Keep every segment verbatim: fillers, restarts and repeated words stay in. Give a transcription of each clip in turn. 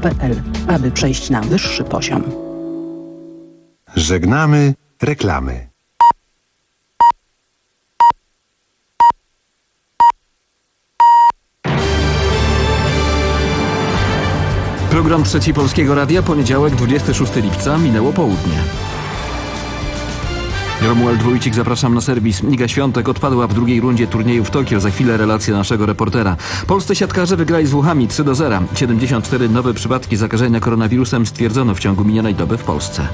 p l, aby przejść na wyższy poziom. Żegnamy reklamy. Program Trzeci Polskiego Radia, poniedziałek, dwudziestego szóstego lipca, minęło południe. Romuald Wójcik, zapraszam na serwis. Iga Świątek odpadła w drugiej rundzie turnieju w Tokio. Za chwilę relacja naszego reportera. Polscy siatkarze wygrali z Włochami trzy do zera. siedemdziesiąt cztery nowe przypadki zakażenia koronawirusem stwierdzono w ciągu minionej doby w Polsce.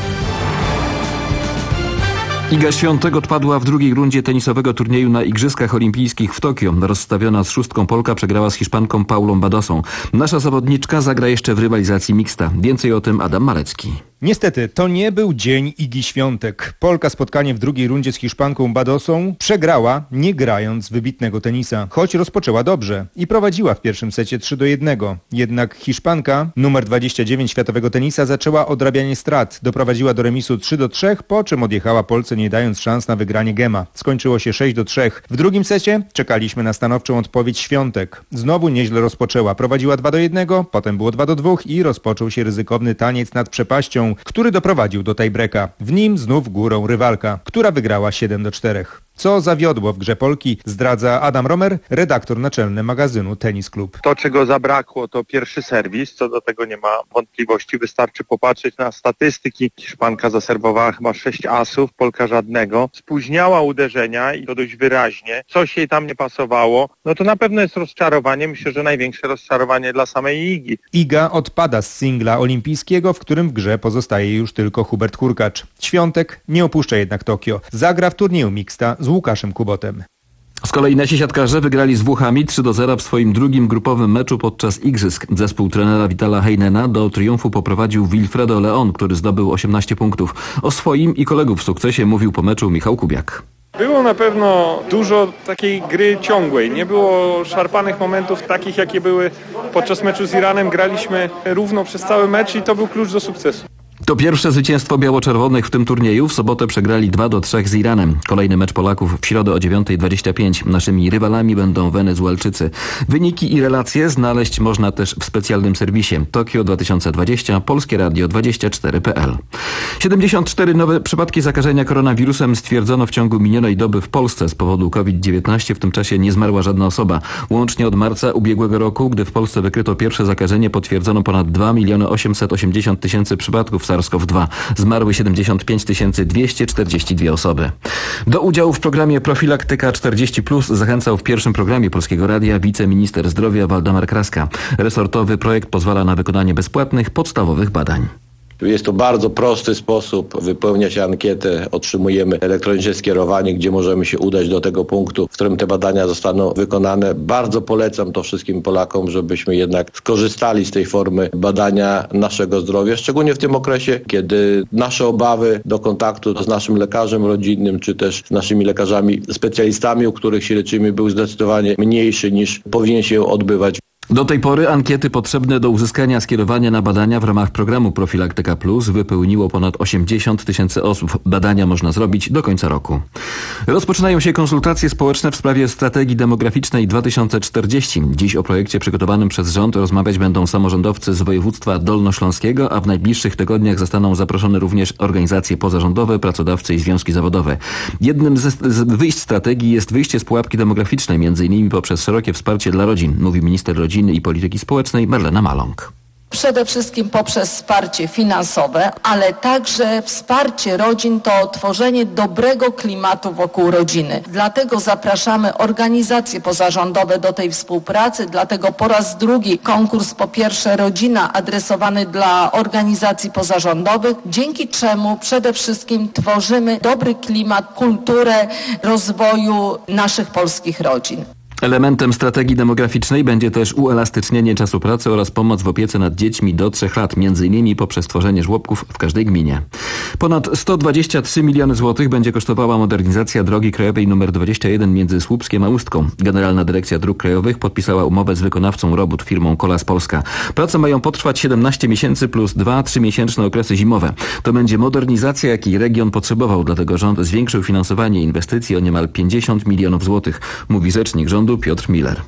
Iga Świątek odpadła w drugiej rundzie tenisowego turnieju na Igrzyskach Olimpijskich w Tokio. Rozstawiona z szóstką Polka przegrała z Hiszpanką Paulą Badosą. Nasza zawodniczka zagra jeszcze w rywalizacji mixta. Więcej o tym Adam Malecki. Niestety, to nie był dzień Igi Świątek. Polka spotkanie w drugiej rundzie z Hiszpanką Badosą przegrała, nie grając wybitnego tenisa. Choć rozpoczęła dobrze i prowadziła w pierwszym secie trzy do jednego. Jednak Hiszpanka, numer dwadzieścia dziewięć światowego tenisa, zaczęła odrabianie strat. Doprowadziła do remisu trzy do trzech, po czym odjechała Polce, nie dając szans na wygranie gema. Skończyło się sześć do trzech. W drugim secie czekaliśmy na stanowczą odpowiedź Świątek. Znowu nieźle rozpoczęła. Prowadziła dwa do jednego, potem było dwa do dwóch i rozpoczął się ryzykowny taniec nad przepaścią, który doprowadził do tiebreaka. W nim znów górą rywalka, która wygrała siedem do czterech. Co zawiodło w grze Polki, zdradza Adam Romer, redaktor naczelny magazynu Tenis Klub. To, czego zabrakło, to pierwszy serwis, co do tego nie ma wątpliwości. Wystarczy popatrzeć na statystyki. Hiszpanka zaserwowała chyba sześć asów, Polka żadnego. Spóźniała uderzenia i to dość wyraźnie. Coś jej tam nie pasowało. No to na pewno jest rozczarowanie. Myślę, że największe rozczarowanie dla samej Igi. Iga odpada z singla olimpijskiego, w którym w grze pozostaje już tylko Hubert Hurkacz. Świątek nie opuszcza jednak Tokio. Zagra w turnieju mixta z Łukaszem Kubotem. Z kolei nasi siatkarze wygrali z Włochami trzy do zera w swoim drugim grupowym meczu podczas Igrzysk. Zespół trenera Vitala Heinena do triumfu poprowadził Wilfredo Leon, który zdobył osiemnaście punktów. O swoim i kolegów sukcesie mówił po meczu Michał Kubiak. Było na pewno dużo takiej gry ciągłej. Nie było szarpanych momentów takich, jakie były podczas meczu z Iranem. Graliśmy równo przez cały mecz i to był klucz do sukcesu. To pierwsze zwycięstwo biało-czerwonych w tym turnieju. W sobotę przegrali dwa do trzech z Iranem. Kolejny mecz Polaków w środę o dziewiąta dwadzieścia pięć. Naszymi rywalami będą Wenezuelczycy. Wyniki i relacje znaleźć można też w specjalnym serwisie Tokio dwa tysiące dwadzieścia, Polskie Radio dwadzieścia cztery kropka p l. siedemdziesiąt cztery nowe przypadki zakażenia koronawirusem stwierdzono w ciągu minionej doby w Polsce z powodu COVID dziewiętnaście. W tym czasie nie zmarła żadna osoba. Łącznie od marca ubiegłego roku, gdy w Polsce wykryto pierwsze zakażenie, potwierdzono ponad dwa miliony osiemset osiemdziesiąt tysięcy przypadków SARS-CoV dwa. Zmarły siedemdziesiąt pięć tysięcy dwieście czterdzieści dwie osoby. Do udziału w programie Profilaktyka czterdzieści plus zachęcał w pierwszym programie Polskiego Radia wiceminister zdrowia Waldemar Kraska. Resortowy projekt pozwala na wykonanie bezpłatnych, podstawowych badań. Jest to bardzo prosty sposób. Wypełnia się ankietę, otrzymujemy elektroniczne skierowanie, gdzie możemy się udać do tego punktu, w którym te badania zostaną wykonane. Bardzo polecam to wszystkim Polakom, żebyśmy jednak skorzystali z tej formy badania naszego zdrowia, szczególnie w tym okresie, kiedy nasze obawy do kontaktu z naszym lekarzem rodzinnym, czy też z naszymi lekarzami specjalistami, u których się leczymy, był zdecydowanie mniejszy niż powinien się odbywać. Do tej pory ankiety potrzebne do uzyskania skierowania na badania w ramach programu Profilaktyka Plus wypełniło ponad osiemdziesiąt tysięcy osób. Badania można zrobić do końca roku. Rozpoczynają się konsultacje społeczne w sprawie strategii demograficznej dwa tysiące czterdzieści. Dziś o projekcie przygotowanym przez rząd rozmawiać będą samorządowcy z województwa dolnośląskiego, a w najbliższych tygodniach zostaną zaproszone również organizacje pozarządowe, pracodawcy i związki zawodowe. Jednym z wyjść strategii jest wyjście z pułapki demograficznej, między innymi poprzez szerokie wsparcie dla rodzin, mówi minister rodziny i polityki społecznej Marlena Maląg. Przede wszystkim poprzez wsparcie finansowe, ale także wsparcie rodzin to tworzenie dobrego klimatu wokół rodziny. Dlatego zapraszamy organizacje pozarządowe do tej współpracy, dlatego po raz drugi konkurs po pierwsze Rodzina adresowany dla organizacji pozarządowych, dzięki czemu przede wszystkim tworzymy dobry klimat, kulturę rozwoju naszych polskich rodzin. Elementem strategii demograficznej będzie też uelastycznienie czasu pracy oraz pomoc w opiece nad dziećmi do trzech lat, między innymi poprzez tworzenie żłobków w każdej gminie. Ponad sto dwadzieścia trzy miliony złotych będzie kosztowała modernizacja drogi krajowej nr dwadzieścia jeden między Słupskiem a Ustką. Generalna Dyrekcja Dróg Krajowych podpisała umowę z wykonawcą robót, firmą Kolas Polska. Prace mają potrwać siedemnaście miesięcy plus dwa trzymiesięczne okresy zimowe. To będzie modernizacja, jakiej region potrzebował, dlatego rząd zwiększył finansowanie inwestycji o niemal pięćdziesiąt milionów złotych, mówi rzecznik rządu Piotr Miller.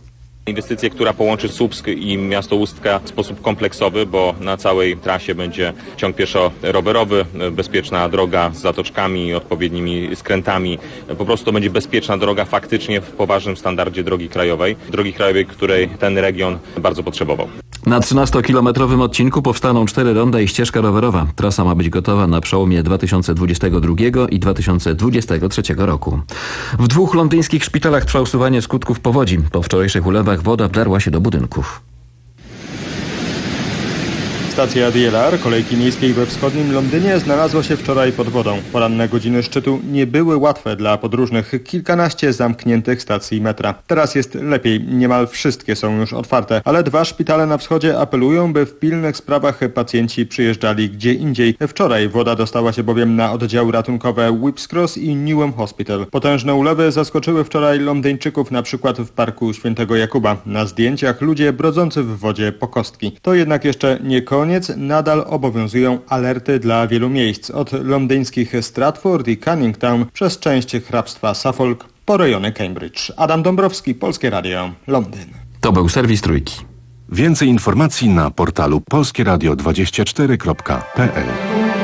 Inwestycję, która połączy Słupsk i miasto Ustka w sposób kompleksowy, bo na całej trasie będzie ciąg pieszo-rowerowy, bezpieczna droga z zatoczkami, odpowiednimi skrętami. Po prostu to będzie bezpieczna droga faktycznie w poważnym standardzie drogi krajowej. Drogi krajowej, której ten region bardzo potrzebował. Na trzynastokilometrowym odcinku powstaną cztery ronda i ścieżka rowerowa. Trasa ma być gotowa na przełomie dwa tysiące dwudziestego drugiego i dwa tysiące dwudziestego trzeciego roku. W dwóch londyńskich szpitalach trwa usuwanie skutków powodzi. Po wczorajszych ulewach woda wdarła się do budynków. Stacja D L R kolejki miejskiej we wschodnim Londynie znalazła się wczoraj pod wodą. Poranne godziny szczytu nie były łatwe dla podróżnych. Kilkanaście zamkniętych stacji metra. Teraz jest lepiej. Niemal wszystkie są już otwarte, ale dwa szpitale na wschodzie apelują, by w pilnych sprawach pacjenci przyjeżdżali gdzie indziej. Wczoraj woda dostała się bowiem na oddziały ratunkowe Whipps Cross i Newham Hospital. Potężne ulewy zaskoczyły wczoraj Londyńczyków na przykład w parku Świętego Jakuba. Na zdjęciach ludzie brodzący w wodzie po kostki. To jednak jeszcze nie koniec. Koniec, nadal obowiązują alerty dla wielu miejsc, od londyńskich Stratford i Canning Town przez część hrabstwa Suffolk po rejony Cambridge. Adam Dąbrowski, Polskie Radio, Londyn. To był serwis Trójki. Więcej informacji na portalu polskie radio dwadzieścia cztery kropka p l.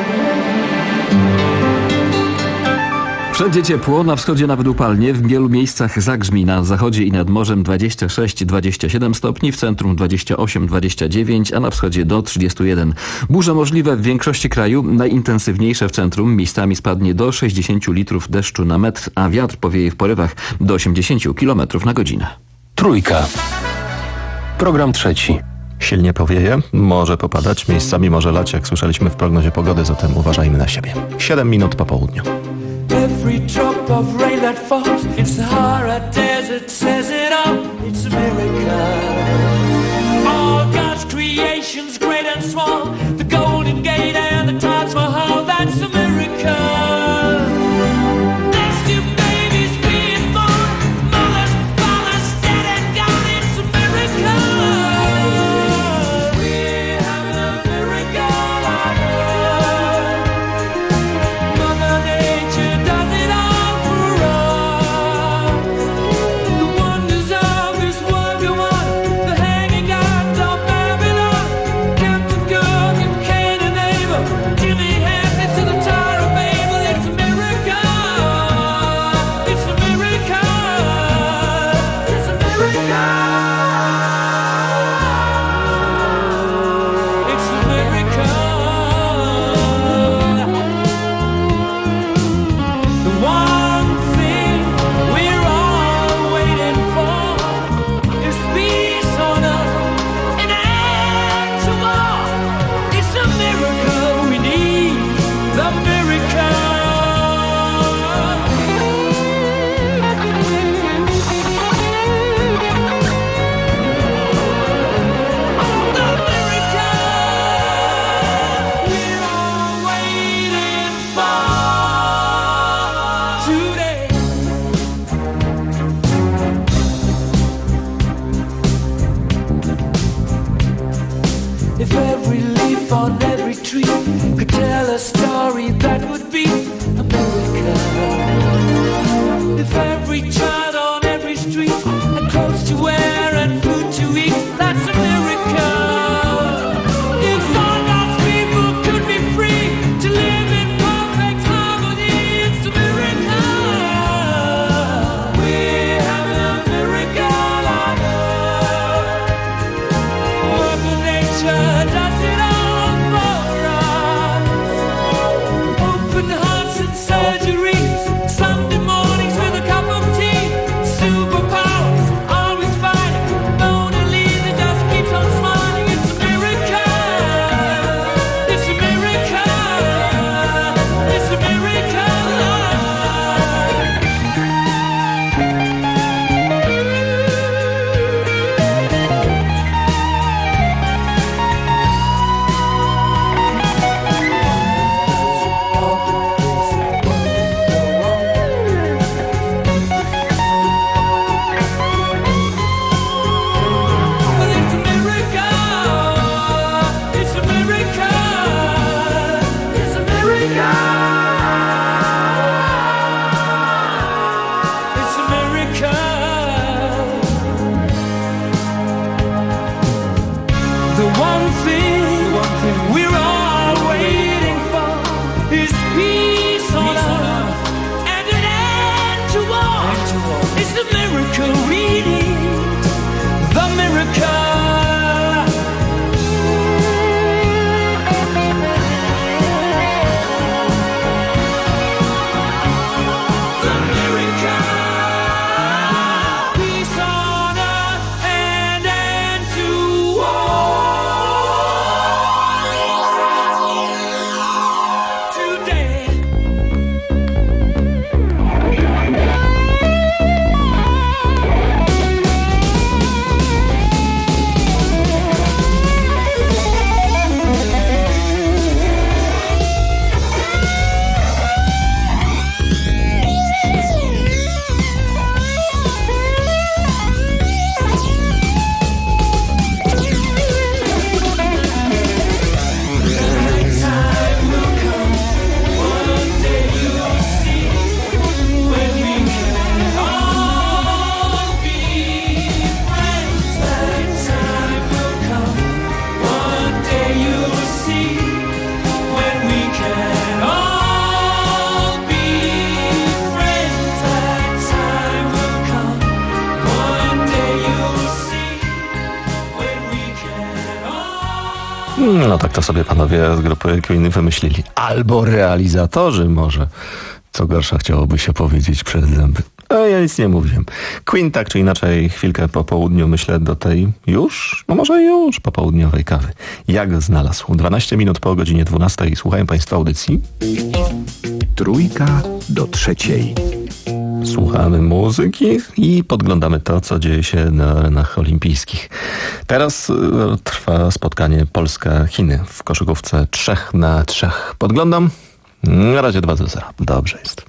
Wszędzie ciepło, na wschodzie nawet upalnie, w wielu miejscach zagrzmi, na zachodzie i nad morzem dwadzieścia sześć do dwudziestu siedmiu stopni, w centrum dwadzieścia osiem do dwudziestu dziewięciu, a na wschodzie do trzydziestu jeden. Burze możliwe w większości kraju, najintensywniejsze w centrum, miejscami spadnie do sześćdziesięciu litrów deszczu na metr, a wiatr powieje w porywach do osiemdziesięciu kilometrów na godzinę. Trójka. Program trzeci. Silnie powieje, może popadać, miejscami może lać, jak słyszeliśmy w prognozie pogody, zatem uważajmy na siebie. siedem minut po południu. Every drop of rain that falls in Sahara Desert says it all, it's a miracle. All God's creations, great and small, the Golden Gate and the Taj Mahal, that's a miracle. Next to babies being born, mothers, fathers, dead and gone, it's a miracle. We're having a miracle on earth. Mother Nature does it all for us. The wonders of this wonder one, the hanging gods of Babylon, Captain Cook and Cain and Abel, Jimmy Hamlet to the Tower of Babel. It's a miracle. It's a miracle. It's a miracle. It's a miracle. The one thing we're all waiting for is peace on earth, an end to war. It's a miracle we need, the miracle. The miracle we're all waiting for today. If every leaf on every tree could tell a story, that would be a miracle. If every child on every street had clothes to wear and food to eat, that's a miracle. If all God's people could be free to live in perfect harmony, it's a miracle. We're having a miracle on earth. Mother Nature does it all for us. No tak to sobie panowie z grupy Queen wymyślili. Albo realizatorzy może. Co gorsza chciałoby się powiedzieć przez zęby. A ja nic nie mówiłem. Queen tak czy inaczej chwilkę po południu, myślę, do tej już, no może już popołudniowej kawy. Jak znalazł? dwanaście minut po godzinie dwunastej. Słuchają państwo audycji. Trójka do trzeciej. Słuchamy muzyki i podglądamy to, co dzieje się na arenach olimpijskich. Teraz y, trwa spotkanie Polska-Chiny w koszykówce trzech na trzech. Podglądam. Na razie dwa do zera. Dobrze jest.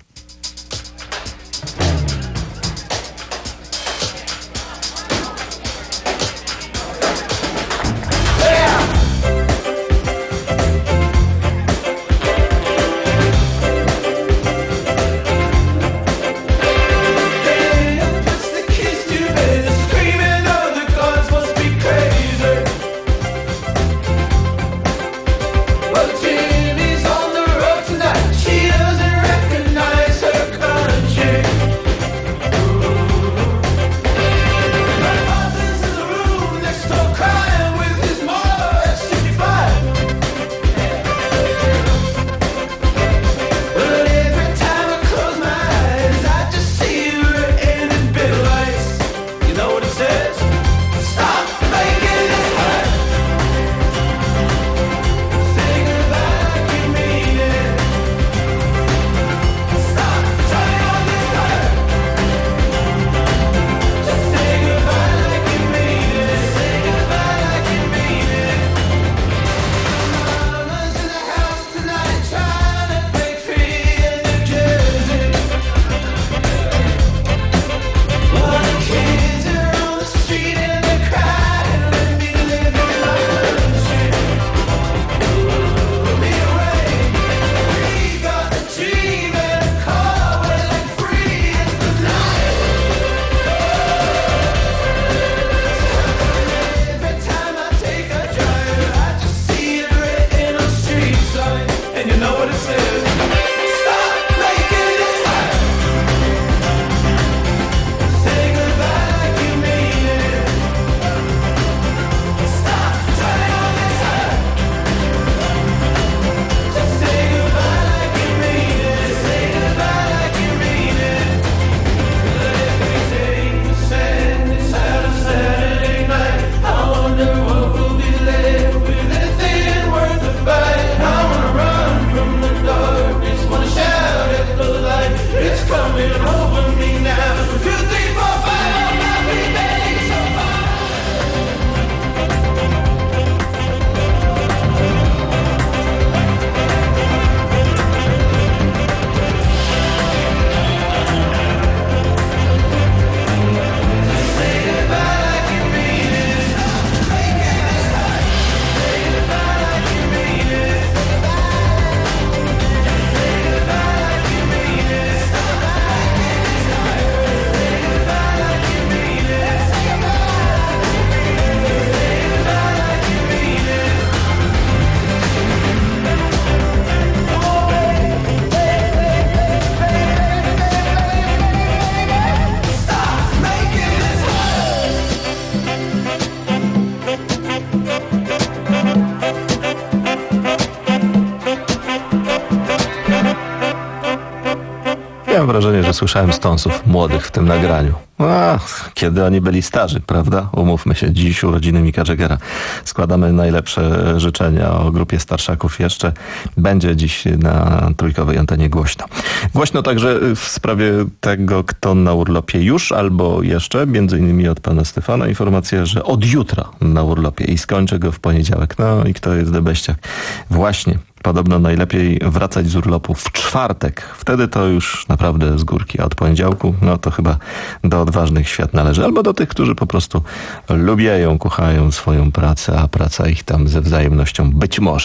Miałem wrażenie, że słyszałem Stonesów młodych w tym nagraniu. A, kiedy oni byli starzy, prawda? Umówmy się, dziś urodziny Micka Jaggera. Składamy najlepsze życzenia o grupie starszaków jeszcze. Będzie dziś na trójkowej antenie głośno. Głośno także w sprawie tego, kto na urlopie już albo jeszcze, między innymi od pana Stefana, informacja, że od jutra na urlopie i skończy go w poniedziałek. No i kto jest debeściak? Właśnie. Podobno najlepiej wracać z urlopu w czwartek. Wtedy to już naprawdę z górki. A od poniedziałku, no to chyba do odważnych świat należy. Albo do tych, którzy po prostu lubieją, kochają swoją pracę, a praca ich tam ze wzajemnością być może.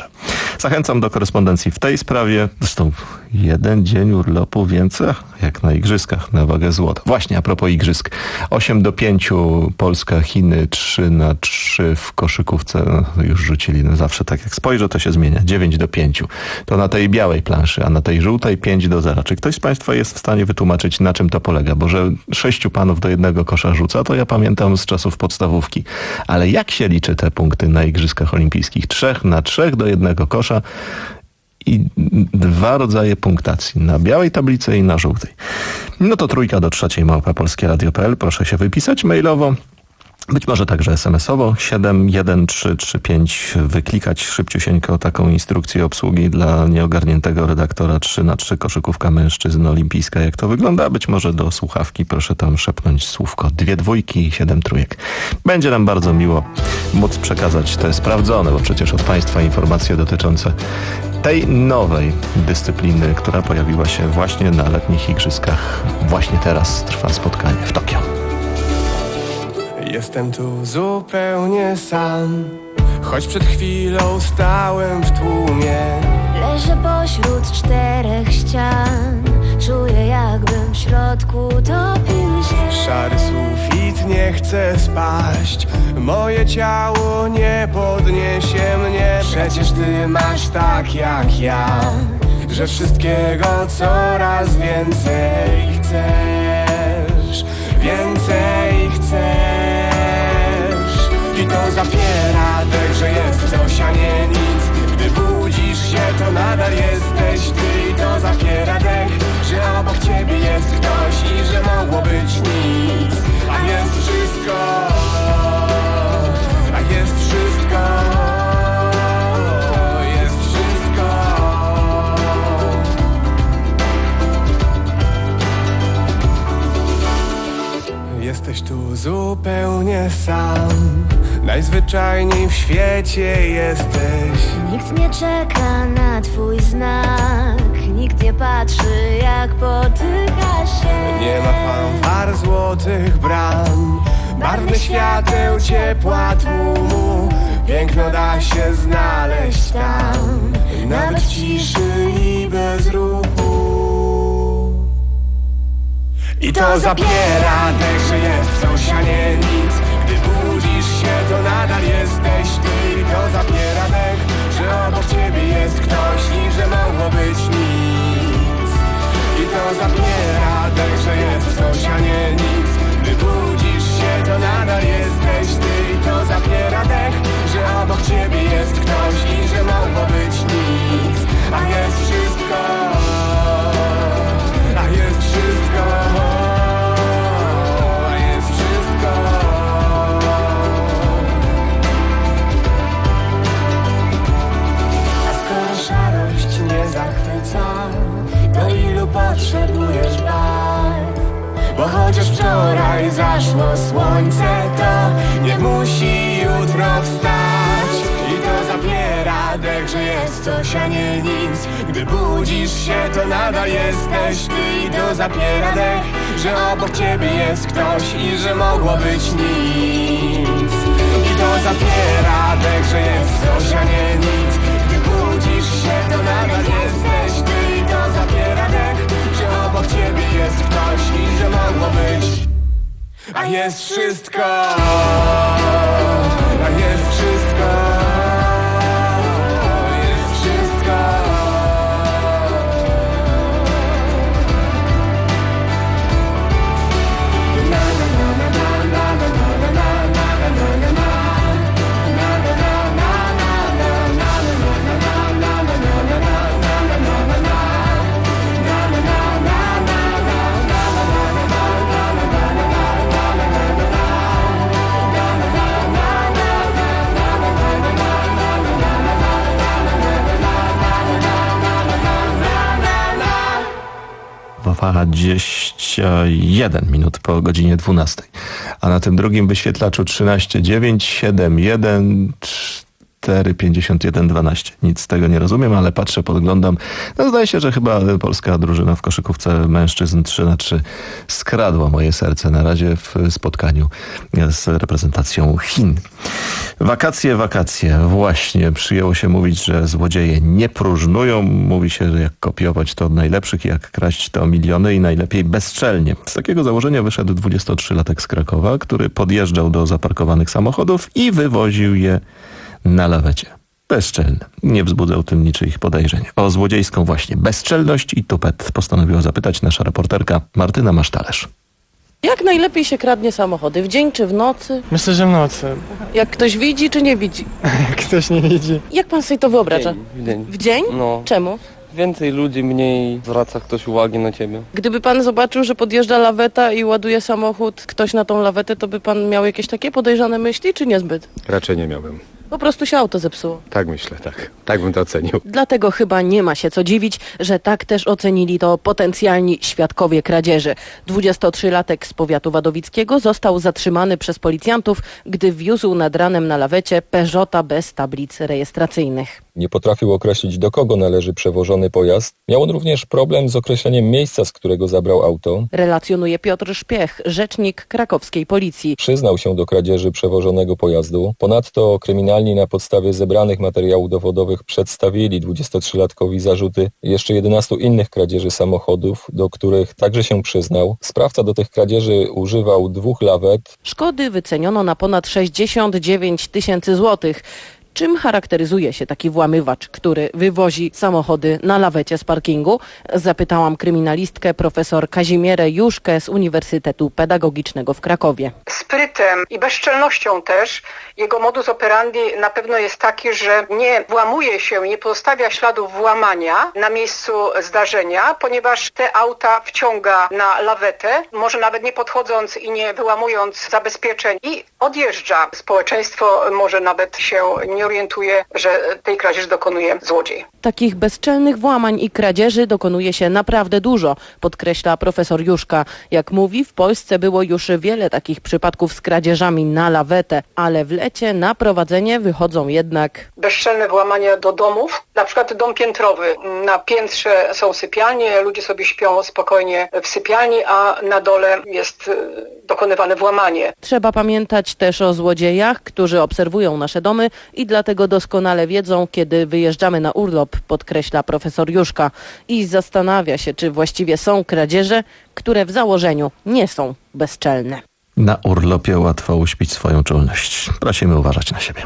Zachęcam do korespondencji w tej sprawie. Zresztą jeden dzień urlopu więcej jak na igrzyskach na wagę złota. Właśnie a propos igrzysk. osiem do pięciu Polska, Chiny trzy na trzy w koszykówce. No, już rzucili. No, zawsze tak jak spojrzę, to się zmienia. dziewięć do pięciu. To na tej białej planszy, a na tej żółtej pięć do zera. Czy ktoś z Państwa jest w stanie wytłumaczyć, na czym to polega? Bo że sześciu panów do jednego kosza rzuca, to ja pamiętam z czasów podstawówki. Ale jak się liczy te punkty na Igrzyskach Olimpijskich? Trzech na trzech do jednego kosza i dwa rodzaje punktacji. Na białej tablicy i na żółtej. No to trójka do trzeciej małpa polskie radio kropka p l. Proszę się wypisać mailowo. Być może także es em esowo siedem jeden trzy trzy pięć, wyklikać szybciusieńko taką instrukcję obsługi dla nieogarniętego redaktora trzy na trzy koszykówka mężczyzn olimpijska. Jak to wygląda? Być może do słuchawki proszę tam szepnąć słówko dwie dwójki i siedem trójek. Będzie nam bardzo miło móc przekazać te sprawdzone, bo przecież od Państwa informacje dotyczące tej nowej dyscypliny, która pojawiła się właśnie na letnich igrzyskach. Właśnie teraz trwa spotkanie w Tokio. Jestem tu zupełnie sam, choć przed chwilą stałem w tłumie. Leżę pośród czterech ścian, czuję jakbym w środku topił się. Szary sufit nie chce spaść, moje ciało nie podniesie mnie. Przecież ty masz tak jak ja, że wszystkiego coraz więcej chcesz, więcej chcesz. I to zapiera dech, że jest coś, a nie nic. Gdy budzisz się, to nadal jesteś ty. I to zapiera dech, że obok ciebie jest ktoś i że mogło być nic. A jest wszystko, a jest wszystko, jest wszystko. Jesteś tu zupełnie sam, najzwyczajniej w świecie jesteś. Nikt nie czeka na twój znak, nikt nie patrzy jak potyka się. Nie ma fanfar złotych bram, barwnych świateł, ciepła tłumu. Piękno da się znaleźć tam, nawet w ciszy i bez ruchu. I to zapiera dech, że jest coś, a nie nic. Gdy budzisz się, to nadal jesteś ty. I to zapiera dech, że obok ciebie jest ktoś i że mogło być nic. I to zapiera dech, że jest coś, a nie nic. Gdy budzisz się, to nadal jesteś ty. I to zapiera dech, że obok ciebie jest ktoś i że mogło być nic. A jest wszystko, a jest wszystko. To ilu potrzebujesz barw? Bo chociaż wczoraj zaszło słońce, to nie musi jutro wstać. I to zapiera dech, że jest coś, a nie nic. Gdy budzisz się, to nadal jesteś ty. I to zapiera dech, że obok ciebie jest ktoś i że mogło być nic. I to zapiera dech, że jest coś, a nie nic. Gdy budzisz się, to nadal jesteś ty. I to zapiera dech, że obok ciebie jest ktoś i że mogło być. A jest wszystko, a jest wszystko, jest wszystko. Na na na na na na na na na na na. dwadzieścia jeden minut po godzinie dwunastej. A na tym drugim wyświetlaczu trzynaście dziewięć siedem jeden cztery pięćdziesiąt jeden dwanaście. Nic z tego nie rozumiem, ale patrzę, podglądam. No zdaje się, że chyba polska drużyna w koszykówce mężczyzn trzy na trzy skradła moje serce na razie w spotkaniu z reprezentacją Chin. Wakacje, wakacje. Właśnie przyjęło się mówić, że złodzieje nie próżnują. Mówi się, że jak kopiować to od najlepszych, jak kraść to miliony i najlepiej bezczelnie. Z takiego założenia wyszedł dwudziestotrzylatek z Krakowa, który podjeżdżał do zaparkowanych samochodów i wywoził je na lawecie. Bezczelny. Nie wzbudzał tym niczyich podejrzeń. O złodziejską właśnie bezczelność i tupet postanowiła zapytać nasza reporterka Martyna Masztalerz. Jak najlepiej się kradnie samochody? W dzień czy w nocy? Myślę, że w nocy. Jak ktoś widzi czy nie widzi? Jak ktoś nie widzi. Jak pan sobie to wyobraża? W dzień. W dzień? No. Czemu? Więcej ludzi, mniej zwraca ktoś uwagi na ciebie. Gdyby pan zobaczył, że podjeżdża laweta i ładuje samochód ktoś na tą lawetę, to by pan miał jakieś takie podejrzane myśli, czy niezbyt? Raczej nie miałbym. Po prostu się auto zepsuło. Tak myślę, tak. Tak bym to ocenił. Dlatego chyba nie ma się co dziwić, że tak też ocenili to potencjalni świadkowie kradzieży. dwudziestotrzylatek z powiatu wadowickiego został zatrzymany przez policjantów, gdy wiózł nad ranem na lawecie Peugeota bez tablic rejestracyjnych. Nie potrafił określić, do kogo należy przewożony pojazd. Miał on również problem z określeniem miejsca, z którego zabrał auto. Relacjonuje Piotr Szpiech, rzecznik krakowskiej policji. Przyznał się do kradzieży przewożonego pojazdu. Ponadto kryminalni na podstawie zebranych materiałów dowodowych przedstawili dwudziestotrzylatkowi zarzuty jeszcze jedenastu innych kradzieży samochodów, do których także się przyznał. Sprawca do tych kradzieży używał dwóch lawet. Szkody wyceniono na ponad sześćdziesiąt dziewięć tysięcy złotych. Czym charakteryzuje się taki włamywacz, który wywozi samochody na lawecie z parkingu? Zapytałam kryminalistkę profesor Kazimierę Juszkę z Uniwersytetu Pedagogicznego w Krakowie. Sprytem i bezczelnością też jego modus operandi na pewno jest taki, że nie włamuje się, nie pozostawia śladów włamania na miejscu zdarzenia, ponieważ te auta wciąga na lawetę, może nawet nie podchodząc i nie wyłamując zabezpieczeń i odjeżdża. Społeczeństwo może nawet się nie orientuje, że tej kradzieży dokonuje złodziej. Takich bezczelnych włamań i kradzieży dokonuje się naprawdę dużo, podkreśla profesor Juszka. Jak mówi, w Polsce było już wiele takich przypadków z kradzieżami na lawetę, ale w lecie na prowadzenie wychodzą jednak bezczelne włamania do domów, na przykład dom piętrowy. Na piętrze są sypialnie, ludzie sobie śpią spokojnie w sypialni, a na dole jest dokonywane włamanie. Trzeba pamiętać też o złodziejach, którzy obserwują nasze domy i dlatego doskonale wiedzą, kiedy wyjeżdżamy na urlop, podkreśla profesor Juszka i zastanawia się, czy właściwie są kradzieże, które w założeniu nie są bezczelne. Na urlopie łatwo uśpić swoją czulność. Prosimy uważać na siebie.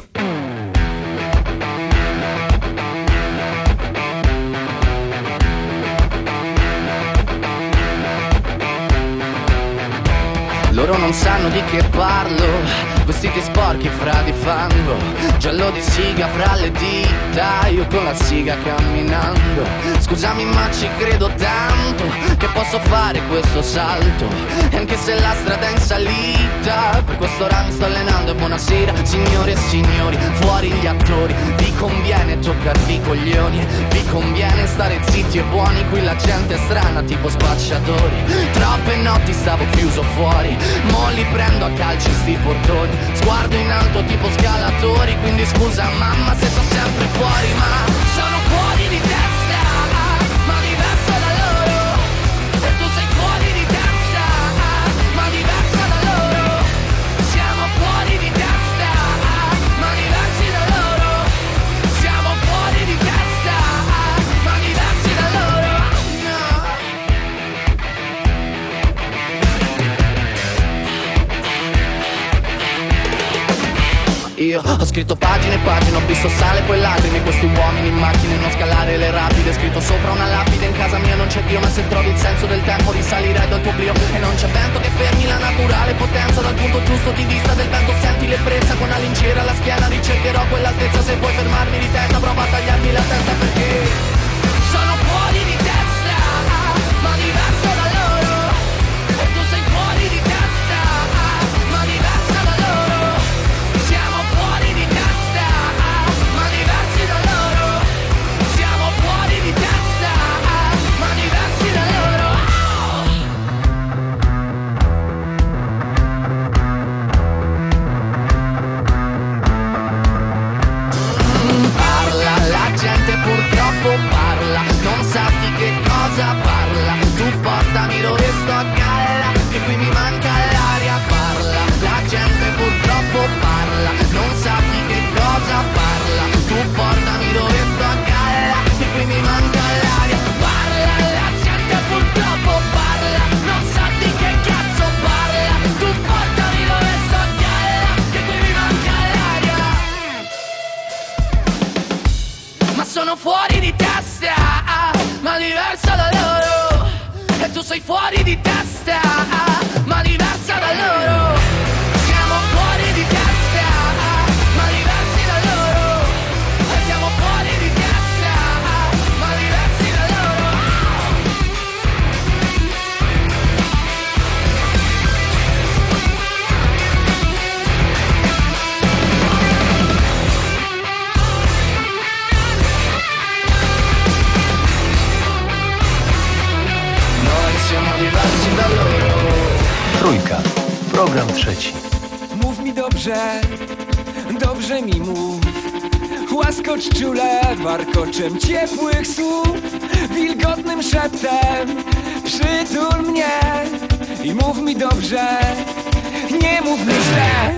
Loro non sanno di che parlo, vestiti sporchi fra di fango, giallo di siga fra le dita, io con la siga camminando. Scusami ma ci credo tanto, che posso fare questo salto, e anche se la strada è in salita, per quest'ora mi sto allenando e buonasera signore e signori, fuori gli attori, vi conviene toccarvi i coglioni, vi conviene stare zitti e buoni, qui la gente è strana tipo spacciatori, troppe notti stavo chiuso fuori, mo li prendo a calci sti portoni, sguardo in alto tipo scalatori, quindi scusa mamma se sto sempre fuori, ma sono fuori di testa, ma diverso da loro, e tu sei fuori di testa, ma diversa da loro, siamo fuori di testa, ma diversi da loro, siamo fuori di testa, ma diversi da loro, no. Io ho scritto pagine e pagine, ho visto sale e poi lacrime, questi uomini in macchine, non scalare le rapide, scritto sopra una lapide, in casa mia non c'è Dio, ma se trovi il senso del tempo risalirai dal tuo oblio, e non c'è vento che fermi la naturale potenza, dal punto giusto di vista del vento senti l'ebbrezza, con la lincera alla schiena ricercherò quell'altezza, se puoi fermarmi di testa prova a tagliarmi la testa, perché sono fuori di testa, ma diverso da loro, e tu sei fuori di testa, ma diversa da loro, siamo fuori di testa, ma diversi da loro, siamo fuori di testa, ma diversi da loro. sono fuori di testa, ma diversa da loro. E tu sei fuori di testa, ma diversa da loro. Siamo fuori di testa, ma diversi da loro. E siamo fuori di testa, ma diversi da loro. Trójka. Program trzeci. Mów mi dobrze, dobrze mi mów. Łaskocz czule warkoczem ciepłych słów, wilgotnym szeptem przytul mnie i mów mi dobrze, nie mów mi źle.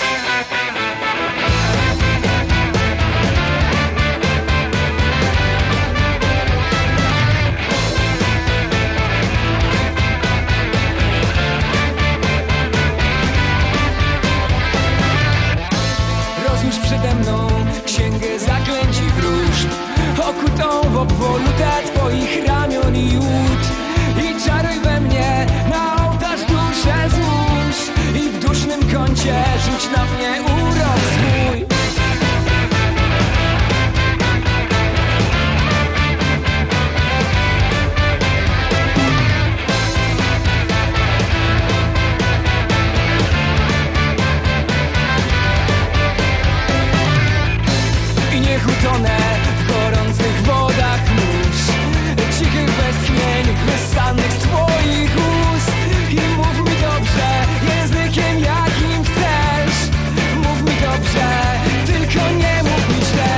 Rozłóż przede mną księgę zaklęci wróżb, okutą w obwolutę twoich ramion i ud. I czaruj we mnie, na ołtarz duszę złóż i w dusznym kącie rzuć na mnie urok swój. Niech utonę w gorących wodach mórz, cichych westchnień wystannych z twoich ust. I mów mi dobrze, językiem jakim chcesz. Mów mi dobrze, tylko nie mów mi źle.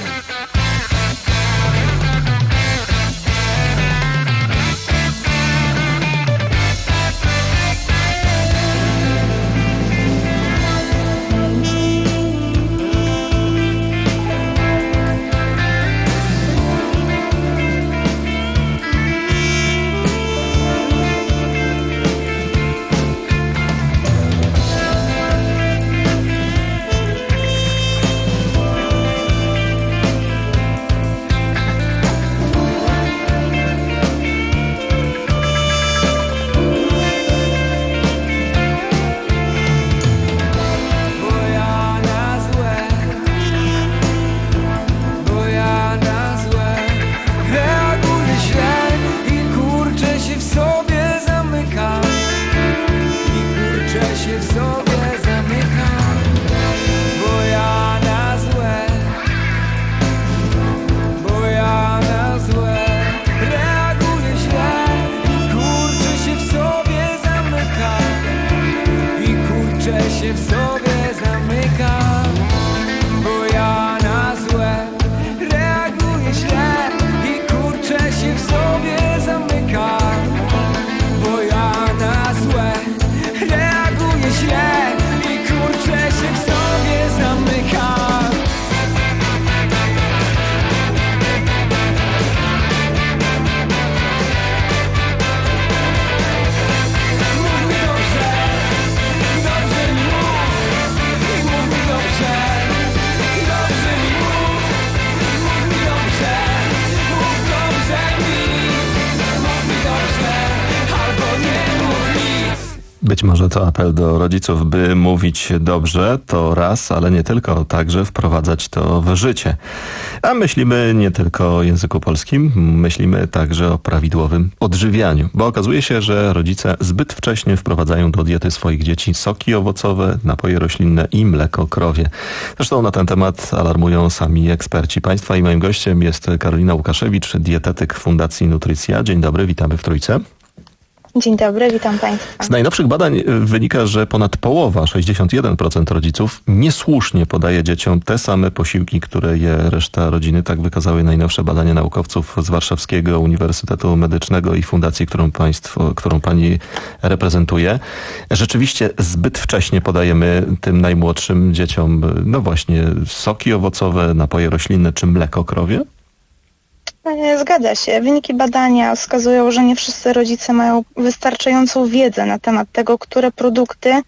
Być może to apel do rodziców, by mówić dobrze, to raz, ale nie tylko, także wprowadzać to w życie. A myślimy nie tylko o języku polskim, myślimy także o prawidłowym odżywianiu, bo okazuje się, że rodzice zbyt wcześnie wprowadzają do diety swoich dzieci soki owocowe, napoje roślinne i mleko krowie. Zresztą na ten temat alarmują sami eksperci. Państwa i moim gościem jest Karolina Łukaszewicz, dietetyk Fundacji Nutrycja. Dzień dobry, witamy w Trójce. Dzień dobry, witam Państwa. Z najnowszych badań wynika, że ponad połowa, sześćdziesiąt jeden procent rodziców niesłusznie podaje dzieciom te same posiłki, które je reszta rodziny. Tak wykazały najnowsze badania naukowców z Warszawskiego Uniwersytetu Medycznego i fundacji, którą państwo, którą pani reprezentuje. Rzeczywiście zbyt wcześnie podajemy tym najmłodszym dzieciom, no właśnie, soki owocowe, napoje roślinne czy mleko krowie? Zgadza się. Wyniki badania wskazują, że nie wszyscy rodzice mają wystarczającą wiedzę na temat tego, które produkty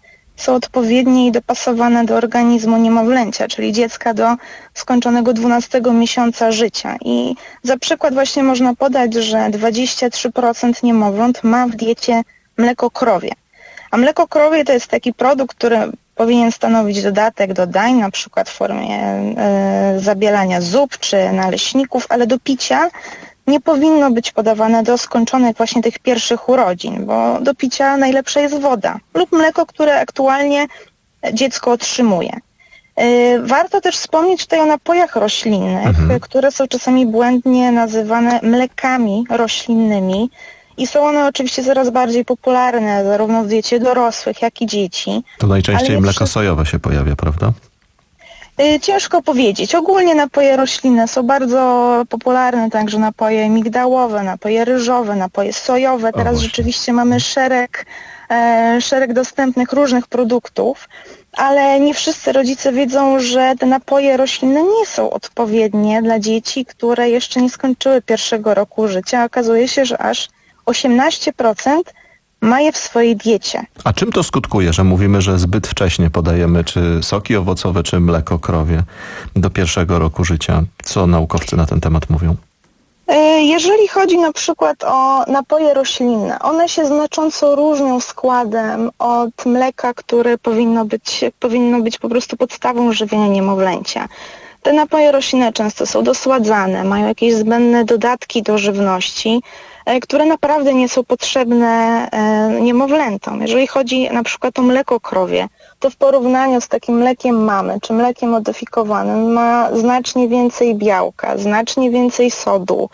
są odpowiednie i dopasowane do organizmu niemowlęcia, czyli dziecka do skończonego dwunastego miesiąca życia. I za przykład właśnie można podać, że dwadzieścia trzy procent niemowląt ma w diecie mleko krowie. A mleko krowie to jest taki produkt, który powinien stanowić dodatek do dań, na przykład w formie e, zabielania zup czy naleśników, ale do picia nie powinno być podawane do skończonych właśnie tych pierwszych urodzin, bo do picia najlepsza jest woda lub mleko, które aktualnie dziecko otrzymuje. Warto też wspomnieć tutaj o napojach roślinnych, mhm. które są czasami błędnie nazywane mlekami roślinnymi i są one oczywiście coraz bardziej popularne zarówno w diecie dorosłych, jak i dzieci. To najczęściej mleko wszystko... sojowe się pojawia, prawda? Ciężko powiedzieć. Ogólnie napoje roślinne są bardzo popularne, także napoje migdałowe, napoje ryżowe, napoje sojowe. Teraz rzeczywiście mamy szereg, e, szereg dostępnych różnych produktów, ale nie wszyscy rodzice wiedzą, że te napoje roślinne nie są odpowiednie dla dzieci, które jeszcze nie skończyły pierwszego roku życia. Okazuje się, że aż osiemnaście procent ma je w swojej diecie. A czym to skutkuje, że mówimy, że zbyt wcześnie podajemy czy soki owocowe, czy mleko krowie do pierwszego roku życia? Co naukowcy na ten temat mówią? Jeżeli chodzi na przykład o napoje roślinne, one się znacząco różnią składem od mleka, które powinno być, powinno być po prostu podstawą żywienia niemowlęcia. Te napoje roślinne często są dosładzane, mają jakieś zbędne dodatki do żywności, które naprawdę nie są potrzebne niemowlętom. Jeżeli chodzi na przykład o mleko krowie, to w porównaniu z takim mlekiem mamy, czy mlekiem modyfikowanym, ma znacznie więcej białka, znacznie więcej sodu,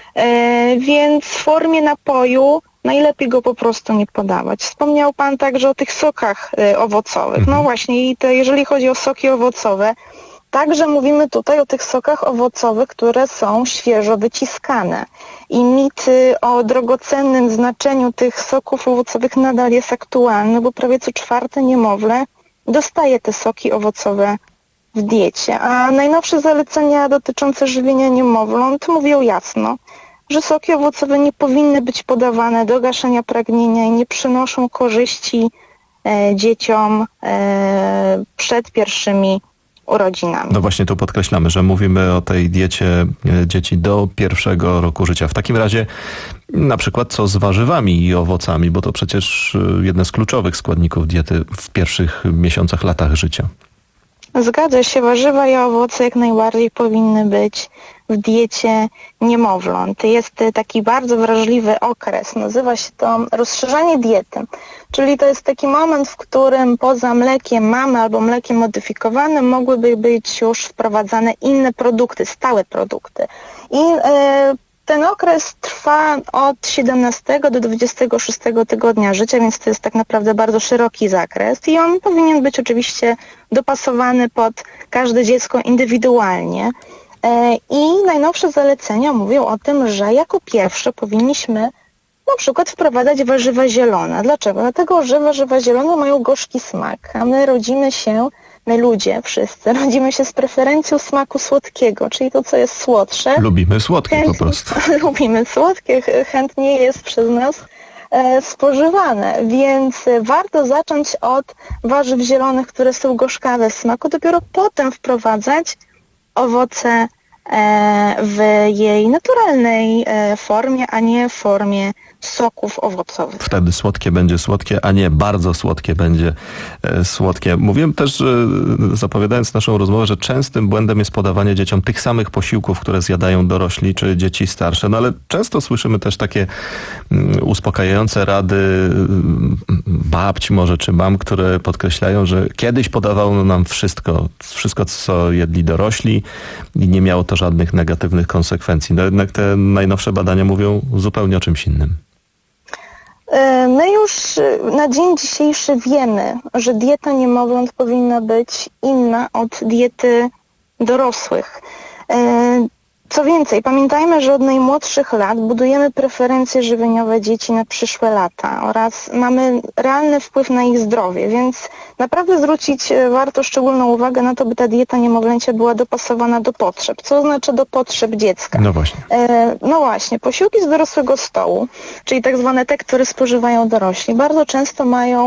więc w formie napoju najlepiej go po prostu nie podawać. Wspomniał Pan także o tych sokach owocowych. No właśnie, i te, jeżeli chodzi o soki owocowe, także mówimy tutaj o tych sokach owocowych, które są świeżo wyciskane. I mit o drogocennym znaczeniu tych soków owocowych nadal jest aktualny, bo prawie co czwarte niemowlę dostaje te soki owocowe w diecie. A najnowsze zalecenia dotyczące żywienia niemowląt mówią jasno, że soki owocowe nie powinny być podawane do gaszenia pragnienia i nie przynoszą korzyści e, dzieciom e, przed pierwszymi urodzinami. No właśnie tu podkreślamy, że mówimy o tej diecie dzieci do pierwszego roku życia. W takim razie na przykład co z warzywami i owocami, bo to przecież jedne z kluczowych składników diety w pierwszych miesiącach, latach życia. Zgadza się, warzywa i owoce jak najbardziej powinny być w diecie niemowląt. Jest taki bardzo wrażliwy okres, nazywa się to rozszerzanie diety, czyli to jest taki moment, w którym poza mlekiem mamy albo mlekiem modyfikowanym mogłyby być już wprowadzane inne produkty, stałe produkty. I e, ten okres trwa od siedemnastego do dwudziestego szóstego tygodnia życia, więc to jest tak naprawdę bardzo szeroki zakres i on powinien być oczywiście dopasowany pod każde dziecko indywidualnie. I najnowsze zalecenia mówią o tym, że jako pierwsze powinniśmy na przykład wprowadzać warzywa zielone. Dlaczego? Dlatego, że warzywa zielone mają gorzki smak, a my rodzimy się, my ludzie wszyscy, rodzimy się z preferencją smaku słodkiego, czyli to, co jest słodsze. Lubimy słodkie chętnie, po prostu. Lubimy słodkie, chętnie jest przez nas e, spożywane, więc warto zacząć od warzyw zielonych, które są gorzkawe w smaku, dopiero potem wprowadzać owoce w jej naturalnej formie, a nie w formie soków owocowych. Wtedy słodkie będzie słodkie, a nie bardzo słodkie będzie słodkie. Mówiłem też, zapowiadając naszą rozmowę, że częstym błędem jest podawanie dzieciom tych samych posiłków, które zjadają dorośli czy dzieci starsze. No ale często słyszymy też takie uspokajające rady babci może czy mam, które podkreślają, że kiedyś podawano nam wszystko, wszystko co jedli dorośli i nie miało to żadnych negatywnych konsekwencji. No jednak te najnowsze badania mówią zupełnie o czymś innym. My już na dzień dzisiejszy wiemy, że dieta niemowląt powinna być inna od diety dorosłych. Co więcej, pamiętajmy, że od najmłodszych lat budujemy preferencje żywieniowe dzieci na przyszłe lata oraz mamy realny wpływ na ich zdrowie, więc naprawdę zwrócić warto szczególną uwagę na to, by ta dieta niemowlęcia była dopasowana do potrzeb. Co oznacza do potrzeb dziecka? No właśnie. E, no właśnie, posiłki z dorosłego stołu, czyli tak zwane te, które spożywają dorośli, bardzo często mają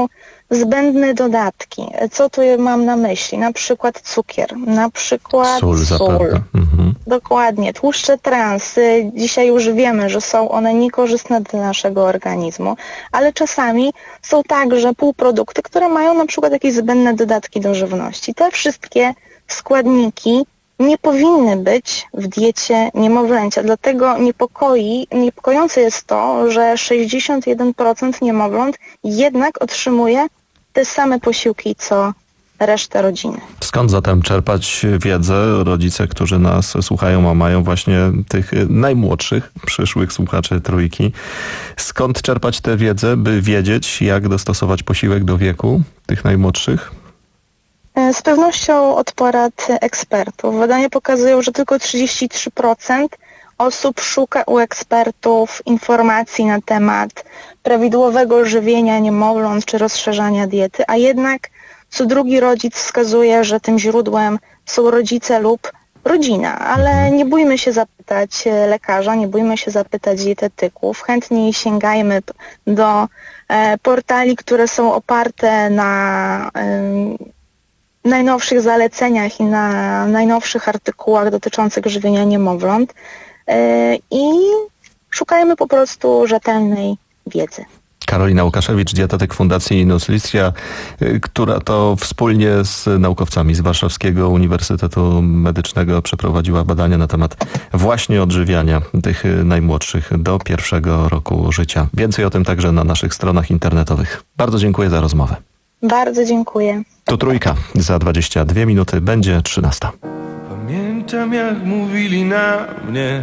zbędne dodatki. Co tu mam na myśli? Na przykład cukier, na przykład Sól, sól. zapewne. Mhm. Dokładnie. Tłuszcze trans. Dzisiaj już wiemy, że są one niekorzystne dla naszego organizmu, ale czasami są także półprodukty, które mają na przykład jakieś zbędne dodatki do żywności. Te wszystkie składniki nie powinny być w diecie niemowlęcia. Dlatego niepokoi, niepokojące jest to, że sześćdziesiąt jeden procent niemowląt jednak otrzymuje te same posiłki, co reszta rodziny. Skąd zatem czerpać wiedzę? Rodzice, którzy nas słuchają, a mają właśnie tych najmłodszych, przyszłych słuchaczy Trójki. Skąd czerpać tę wiedzę, by wiedzieć, jak dostosować posiłek do wieku tych najmłodszych? Z pewnością od porad ekspertów. Badania pokazują, że tylko trzydzieści trzy procent osób szuka u ekspertów informacji na temat prawidłowego żywienia niemowląt czy rozszerzania diety, a jednak co drugi rodzic wskazuje, że tym źródłem są rodzice lub rodzina, ale nie bójmy się zapytać lekarza, nie bójmy się zapytać dietetyków, chętniej sięgajmy do e, portali, które są oparte na e, najnowszych zaleceniach i na najnowszych artykułach dotyczących żywienia niemowląt yy, i szukajmy po prostu rzetelnej wiedzy. Karolina Łukaszewicz, dietetyk Fundacji Nutristia, która to wspólnie z naukowcami z Warszawskiego Uniwersytetu Medycznego przeprowadziła badania na temat właśnie odżywiania tych najmłodszych do pierwszego roku życia. Więcej o tym także na naszych stronach internetowych. Bardzo dziękuję za rozmowę. Bardzo dziękuję. Tu Trójka. Za dwadzieścia dwie minuty będzie trzynasta. Pamiętam, jak mówili na mnie,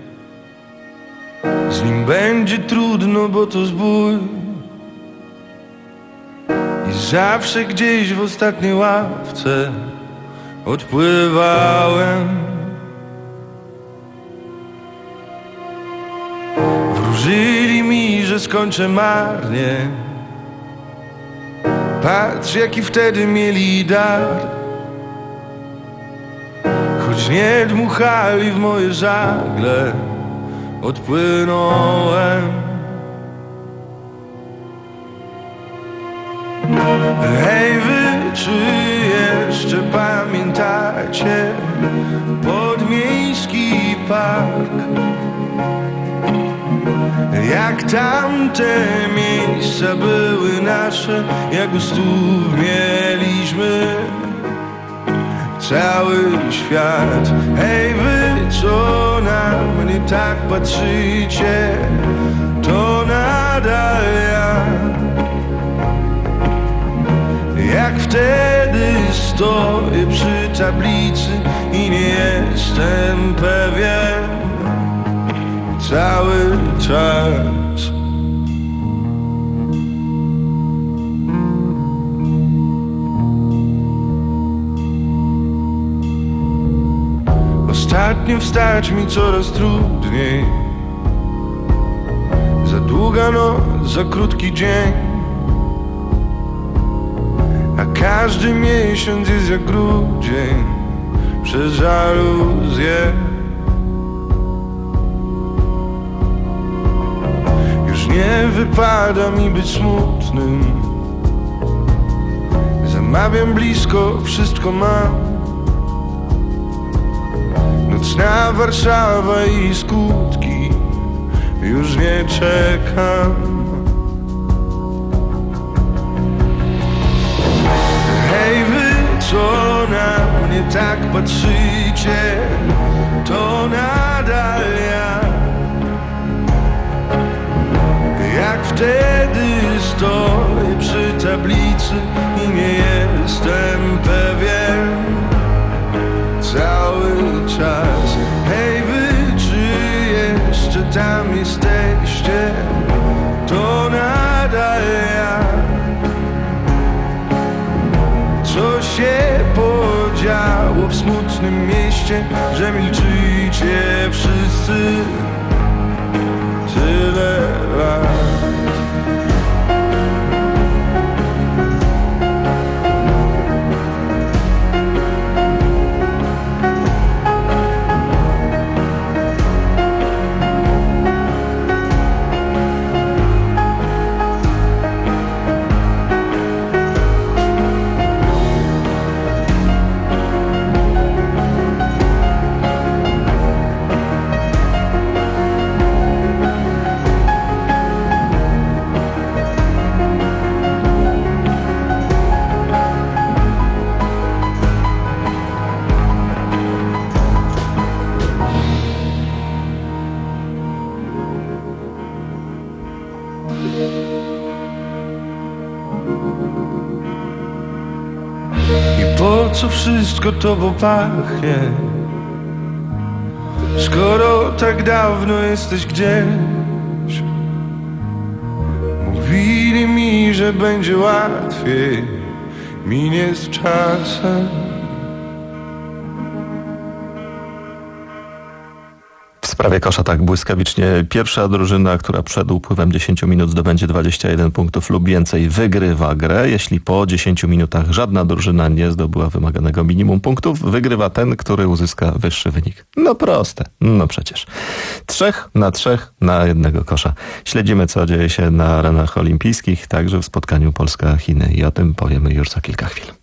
z nim będzie trudno, bo to zbój. I zawsze gdzieś w ostatniej ławce odpływałem. Wróżyli mi, że skończę marnie. Patrz, jaki wtedy mieli dar. Choć nie dmuchali w moje żagle, odpłynąłem. Hej wy, czy jeszcze pamiętacie podmiejski park? Jak tamte miejsca były nasze, jak u stóp mieliśmy cały świat. Hej wy, co na mnie tak patrzycie, to nadal ja. Jak wtedy stoję przy tablicy i nie jestem pewien cały czas. Ostatnio wstać mi coraz trudniej. Za długa noc, za krótki dzień, a każdy miesiąc jest jak grudzień przez żaluzję. Już nie wypada mi być smutnym. Zamawiam blisko, wszystko mam. Nocna Warszawa i skutki, już nie czekam. Hej wy, co na mnie tak patrzycie, to nadal ja. Jak wtedy stoję przy tablicy i nie jestem pewien cały czas. Hej wy, czy jeszcze tam jesteście, to nadal ja. Co się podziało w smutnym mieście, że milczycie wszyscy tyle lat? co wszystko tobą pachnie. Skoro tak dawno jesteś gdzieś, mówili mi, że będzie łatwiej, minie z czasem. W sprawie kosza tak błyskawicznie. Pierwsza drużyna, która przed upływem dziesięciu minut zdobędzie dwadzieścia jeden punktów lub więcej, wygrywa grę. Jeśli po dziesięciu minutach żadna drużyna nie zdobyła wymaganego minimum punktów, wygrywa ten, który uzyska wyższy wynik. No proste. No przecież. Trzech na trzech na jednego kosza. Śledzimy, co dzieje się na arenach olimpijskich, także w spotkaniu Polska-Chiny i o tym powiemy już za kilka chwil.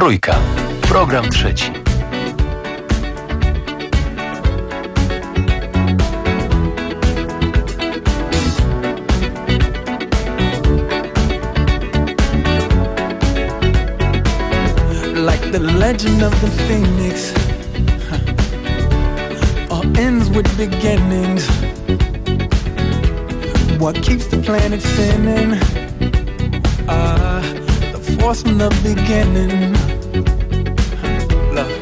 Trójka. Program trzeci. Like the legend of the phoenix, huh. All ends with beginnings. What keeps the planet spinning? Ah, uh, the force from the beginning. Huh. Love.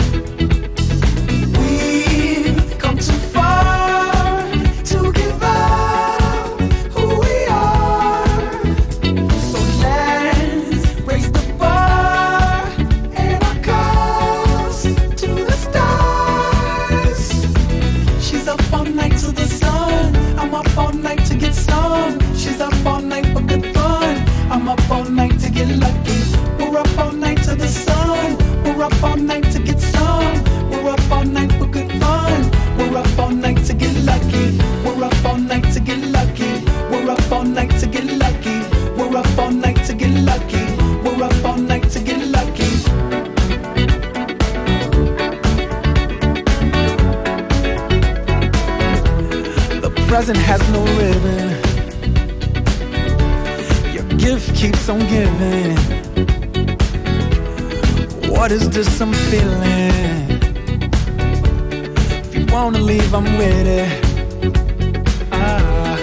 We've come too far to give up who we are. So let's raise the bar and our cups to the stars. She's up all night to the sun. I'm up all night to get some. She's up all night for good fun. I'm up all night to get lucky. We're up all night to the sun. We're up all night to get some. We're up all night for good fun. We're up all night to get lucky. We're up all night to get lucky. We're up all night to get lucky. We're up all night to get lucky. We're up all night to get lucky. The present has no ribbon. Your gift keeps on giving. What is this I'm feeling? If you wanna leave, I'm with it. Ah.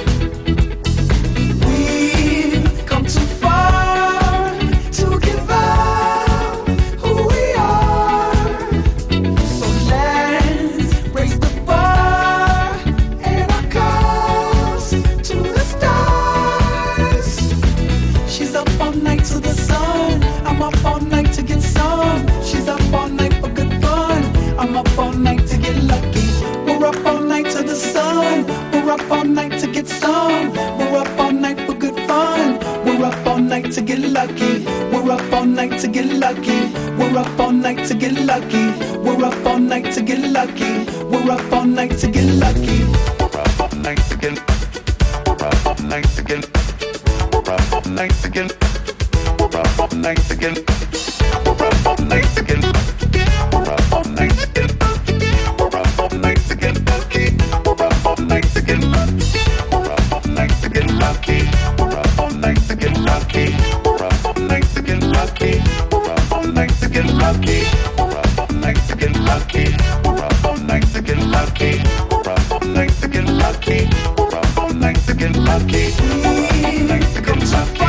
We've come too far to give up who we are. So let's raise the bar and our cups to the stars. She's up all night to the sun. I'm up all night to get some. She's up all night for good fun. I'm up all night to get lucky. We're up all night to the sun. We're up all night to get some. We're up all night for good fun. We're up all night to get lucky. We're up all night to get lucky. We're up all night to get lucky. We're up all night to get lucky. We're up all night to get lucky. We're up all night to get. We're up all night to get. We're up all night to get. We're up all night to get. We're up all night to get. We're up all night to get. We're up all night to get lucky. We're up all night to get lucky. We're up all night to get lucky. We're up all night to get lucky. We're up all night to get lucky. We're up all night to get lucky. We're up all night to get lucky. We're up all night to get lucky. We're up all night to get lucky. We're up all night to get lucky. We're up all night to get lucky.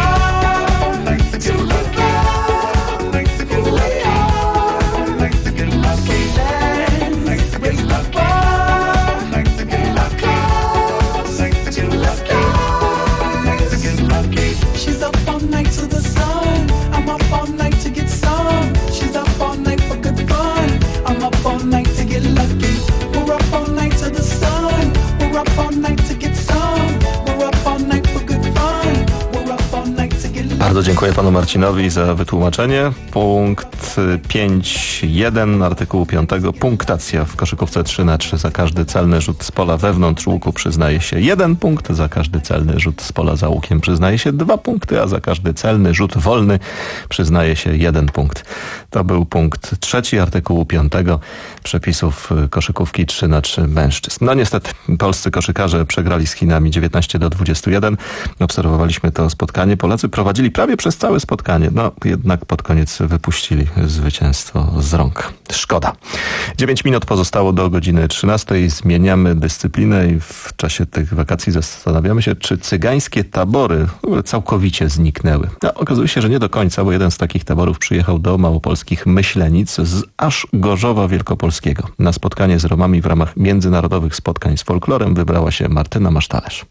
Bardzo dziękuję panu Marcinowi za wytłumaczenie. Punkt pięć jeden artykułu piątego. Punktacja w koszykówce trzy na trzy. Za każdy celny rzut z pola wewnątrz łuku przyznaje się jeden punkt. Za każdy celny rzut z pola za łukiem przyznaje się dwa punkty, a za każdy celny rzut wolny przyznaje się jeden punkt. To był punkt trzeci artykułu piątego przepisów koszykówki trzy na trzy mężczyzn. No niestety polscy koszykarze przegrali z Chinami dziewiętnaście do dwudziestu jeden. Obserwowaliśmy to spotkanie. Polacy prowadzili prawie przez całe spotkanie. No jednak pod koniec wypuścili zwycięstwo z rąk. Szkoda. Dziewięć minut pozostało do godziny trzynastej. Zmieniamy dyscyplinę i w czasie tych wakacji zastanawiamy się, czy cygańskie tabory całkowicie zniknęły. No, okazuje się, że nie do końca, bo jeden z takich taborów przyjechał do małopolskich Myślenic z aż Gorzowa Wielkopolskiego. Na spotkanie z Romami w ramach międzynarodowych spotkań z folklorem wybrała się Martyna Masztalerz.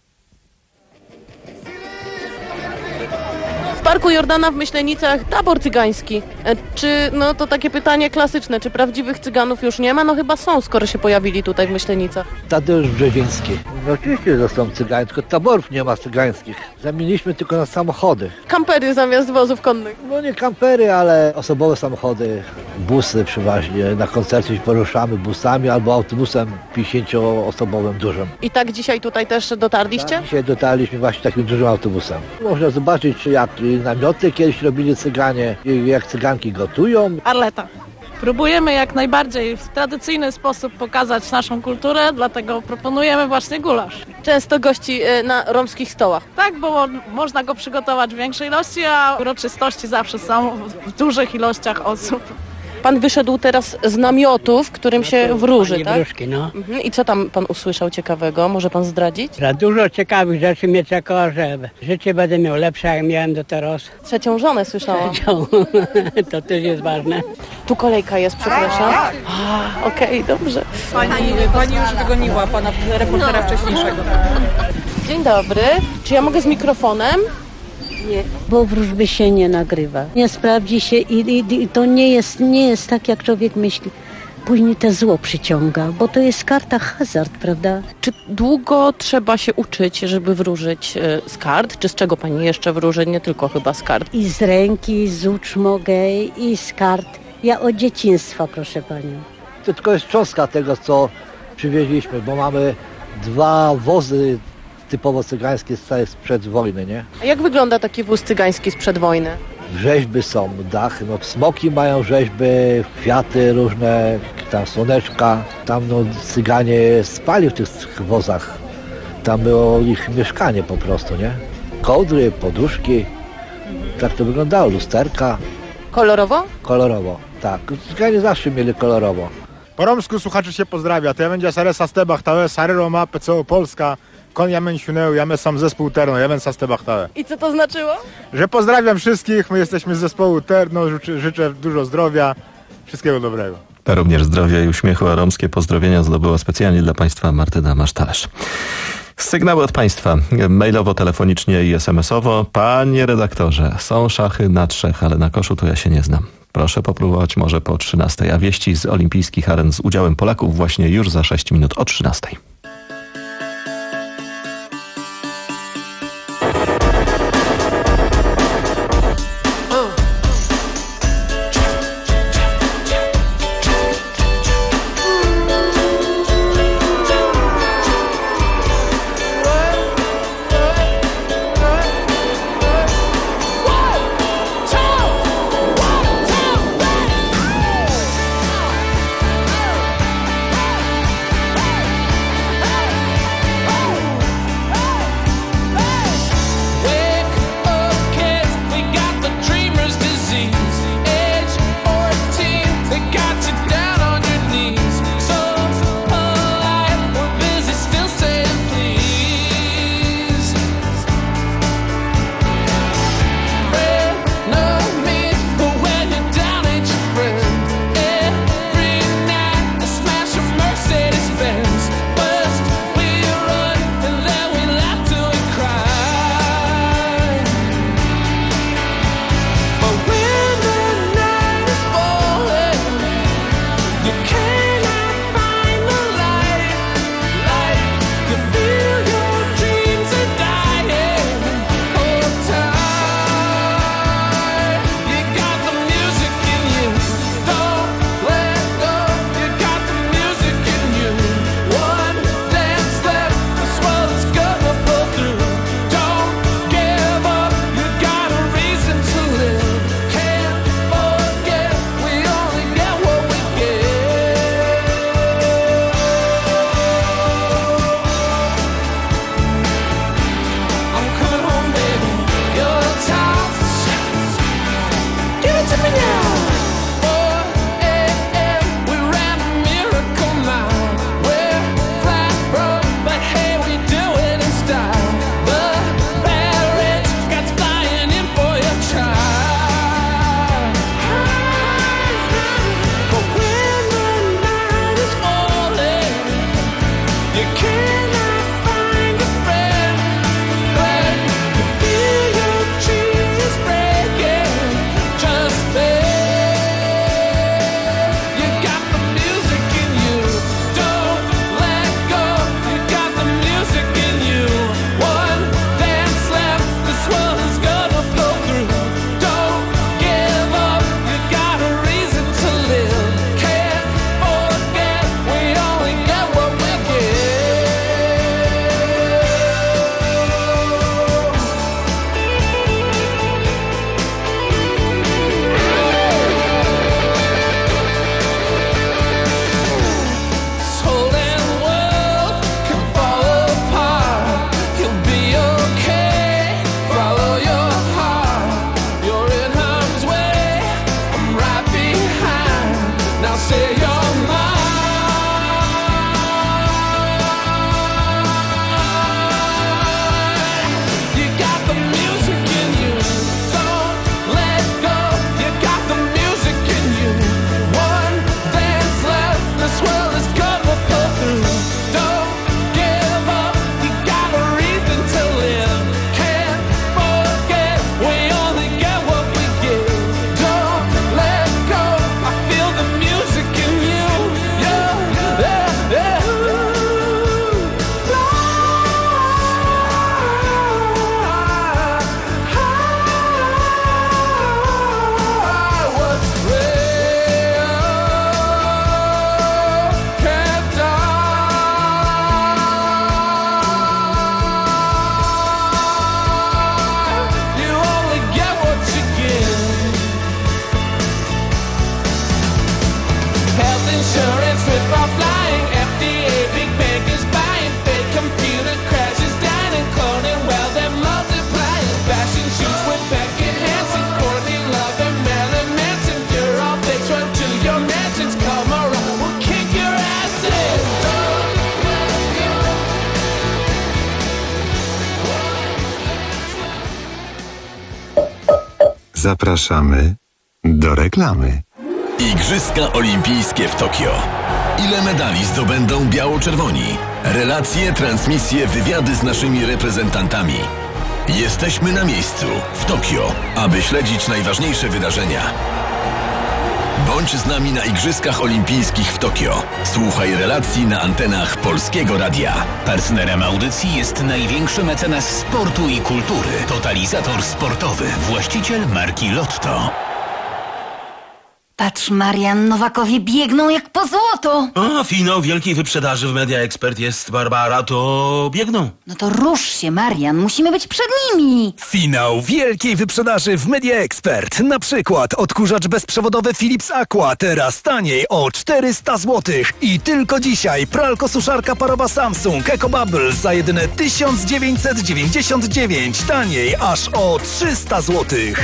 W Parku Jordana w Myślenicach tabor cygański. E, Czy, no to takie pytanie klasyczne, czy prawdziwych cyganów już nie ma? No chyba są, skoro się pojawili tutaj w Myślenicach. Tadeusz Brzeziński. No oczywiście, że są cyganie, tylko taborów nie ma cygańskich. Zamieniliśmy tylko na samochody. Kampery zamiast wozów konnych. No nie kampery, ale osobowe samochody busy przeważnie. Na koncerty się poruszamy busami albo autobusem pięćdziesięcioosobowym dużym. I tak dzisiaj tutaj też dotarliście? Tak, dzisiaj dotarliśmy właśnie takim dużym autobusem. Można zobaczyć, jak namioty kiedyś robili Cyganie, jak Cyganki gotują. Arleta. Próbujemy jak najbardziej w tradycyjny sposób pokazać naszą kulturę, dlatego proponujemy właśnie gulasz. Często gości na romskich stołach. Tak, bo można go przygotować w większej ilości, a uroczystości zawsze są w dużych ilościach osób. Pan wyszedł teraz z namiotu, w którym się wróży, Pani tak? wróżki, no. Mhm. I co tam pan usłyszał ciekawego? Może pan zdradzić? Za dużo ciekawych rzeczy mnie czeka, że życie będę miał lepsze, jak miałem do teraz. Trzecią żonę słyszałam. Trzecią. To też jest ważne. Tu kolejka jest, przepraszam. Okej, okay, dobrze. Pani, pani już wygoniła pana reportera wcześniejszego. Dzień dobry. Czy ja mogę z mikrofonem? Nie, bo wróżby się nie nagrywa. Nie sprawdzi się i, i, i to nie jest, nie jest tak, jak człowiek myśli. Później te zło przyciąga, bo to jest karta hazard, prawda? Czy długo trzeba się uczyć, żeby wróżyć z kart? Czy z czego pani jeszcze wróży? Nie tylko chyba z kart. I z ręki, z ucz mogę, i z kart. Ja od dzieciństwa, proszę panią. To tylko jest cząstka tego, co przywieźliśmy, bo mamy dwa wozy typowo cygańskie sprzed wojny, nie? A jak wygląda taki wóz cygański sprzed wojny? Rzeźby są, dachy, no smoki mają rzeźby, kwiaty różne, tam słoneczka. Tam no Cyganie spali w tych wozach. Tam było ich mieszkanie po prostu, nie? Kołdry, poduszki. Tak to wyglądało, lusterka. Kolorowo? Kolorowo, tak. Cyganie zawsze mieli kolorowo. Po romsku słuchaczy się pozdrawia. To ja będzie Saresa Stebach, to jest Sarero ma P C O Polska. Kon ja siuneu, ja sam zespół Terno, ja sa Stebach tałe. I co to znaczyło? Że pozdrawiam wszystkich, my jesteśmy z zespołu Terno, życzę, życzę dużo zdrowia, wszystkiego dobrego. A również zdrowia i uśmiechu, a romskie pozdrowienia zdobyła specjalnie dla Państwa Martyna Masztalerz. Sygnały od Państwa, mailowo, telefonicznie i es em es owo. Panie redaktorze, są szachy na trzech, ale na koszu to ja się nie znam. Proszę popróbować może po trzynastej, a wieści z olimpijskich aren z udziałem Polaków właśnie już za sześć minut o trzynastej. Zapraszamy do reklamy. Igrzyska Olimpijskie w Tokio. Ile medali zdobędą biało-czerwoni? Relacje, transmisje, wywiady z naszymi reprezentantami. Jesteśmy na miejscu, w Tokio, aby śledzić najważniejsze wydarzenia. Bądź z nami na Igrzyskach Olimpijskich w Tokio. Słuchaj relacji na antenach Polskiego Radia. Partnerem audycji jest największy mecenas sportu i kultury. Totalizator sportowy, właściciel marki Lotto. Patrz, Marian, Nowakowie biegną jak po złoto. A, finał wielkiej wyprzedaży w Media Expert jest, Barbara, to biegną. No to rusz się, Marian, musimy być przed nimi. Finał wielkiej wyprzedaży w Media Expert. Na przykład odkurzacz bezprzewodowy Philips Aqua, teraz taniej o czterysta złotych. I tylko dzisiaj pralko-suszarka parowa Samsung EcoBubble za jedyne tysiąc dziewięćset dziewięćdziesiąt dziewięć, taniej aż o trzysta złotych.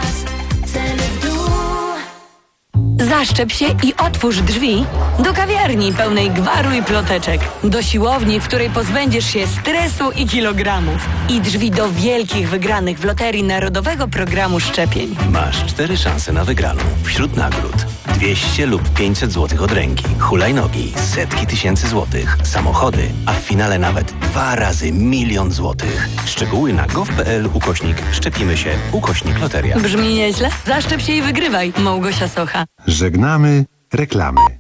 Zaszczep się i otwórz drzwi do kawiarni pełnej gwaru i ploteczek, do siłowni, w której pozbędziesz się stresu i kilogramów, i drzwi do wielkich wygranych w Loterii Narodowego Programu Szczepień. Masz cztery szanse na wygraną. Wśród nagród dwieście lub pięćset złotych od ręki, hulajnogi, setki tysięcy złotych, samochody, a w finale nawet dwa razy milion złotych. Szczegóły na gov.pl ukośnik szczepimy się ukośnik loteria. Brzmi nieźle? Zaszczep się i wygrywaj. Małgosia Socha. Żegnamy reklamy.